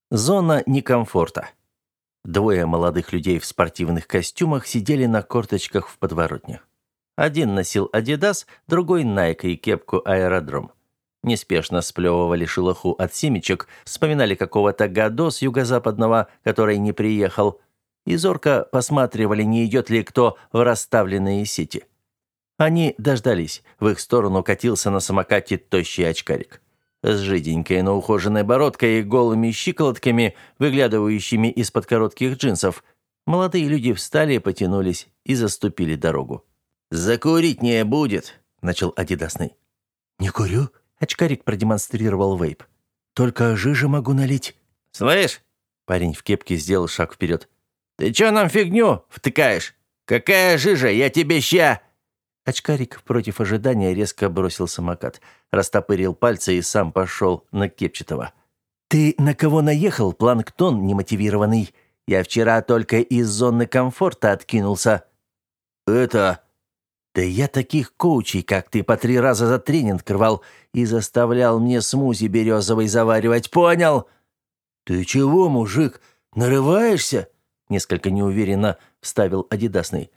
Зона некомфорта. Двое молодых людей в спортивных костюмах сидели на корточках в подворотне. Один носил Adidas, другой Nike и кепку Аэродром. Неспешно сплевывали шелуху от семечек, вспоминали какого-то гадо с юго-западного, который не приехал, и зорко посматривали, не идет ли кто в расставленные сети. Они дождались. В их сторону катился на самокате тощий очкарик. С жиденькой, но ухоженной бородкой и голыми щиколотками, выглядывающими из-под коротких джинсов. Молодые люди встали, потянулись и заступили дорогу. «Закурить не будет», — начал Адидасный. «Не курю», — очкарик продемонстрировал вейп. «Только жижи могу налить». «Слышь?» — парень в кепке сделал шаг вперед. «Ты чё нам фигню втыкаешь? Какая жижа? Я тебе ща...» Очкарик против ожидания резко бросил самокат, растопырил пальцы и сам пошел на Кепчатого. «Ты на кого наехал, планктон немотивированный? Я вчера только из зоны комфорта откинулся». «Это...» «Да я таких коучей, как ты, по 3 раза за тренинг рвал и заставлял мне смузи березовый заваривать, понял?» «Ты чего, мужик, нарываешься?» Несколько неуверенно вставил Адидасный.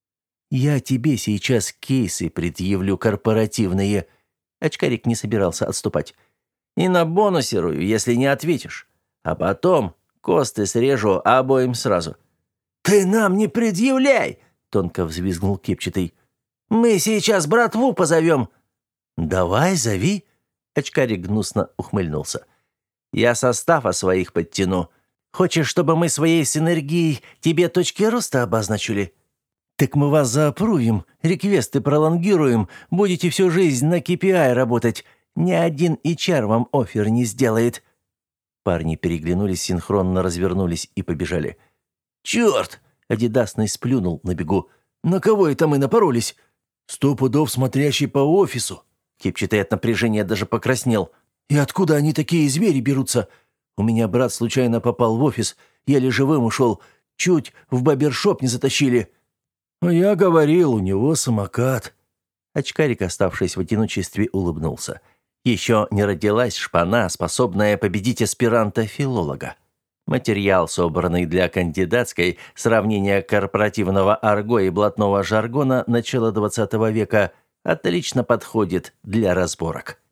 «Я тебе сейчас кейсы предъявлю корпоративные». Очкарик не собирался отступать. «И набонусирую, если не ответишь. А потом косты срежу обоим сразу». «Ты нам не предъявляй!» — тонко взвизгнул Кепчатый. «Мы сейчас братву позовем». «Давай, зови». Очкарик гнусно ухмыльнулся. «Я состава своих подтяну. Хочешь, чтобы мы своей синергией тебе точки роста обозначили?» «Так мы вас заапруем, реквесты пролонгируем, будете всю жизнь на KPI работать. Ни один HR вам оффер не сделает». Парни переглянулись, синхронно развернулись и побежали. «Черт!» — Адидасный сплюнул на бегу. «На кого это мы напоролись? 100 пудов смотрящий по офису». Кепчатый от напряжения даже покраснел. «И откуда они такие звери берутся? У меня брат случайно попал в офис, еле живым ушел, чуть в барбершоп не затащили». «Я говорил, у него самокат». Очкарик, оставшись в одиночестве, улыбнулся. Еще не родилась шпана, способная победить аспиранта-филолога. Материал, собранный для кандидатской, сравнения корпоративного арго и блатного жаргона начала XX века, отлично подходит для разборок.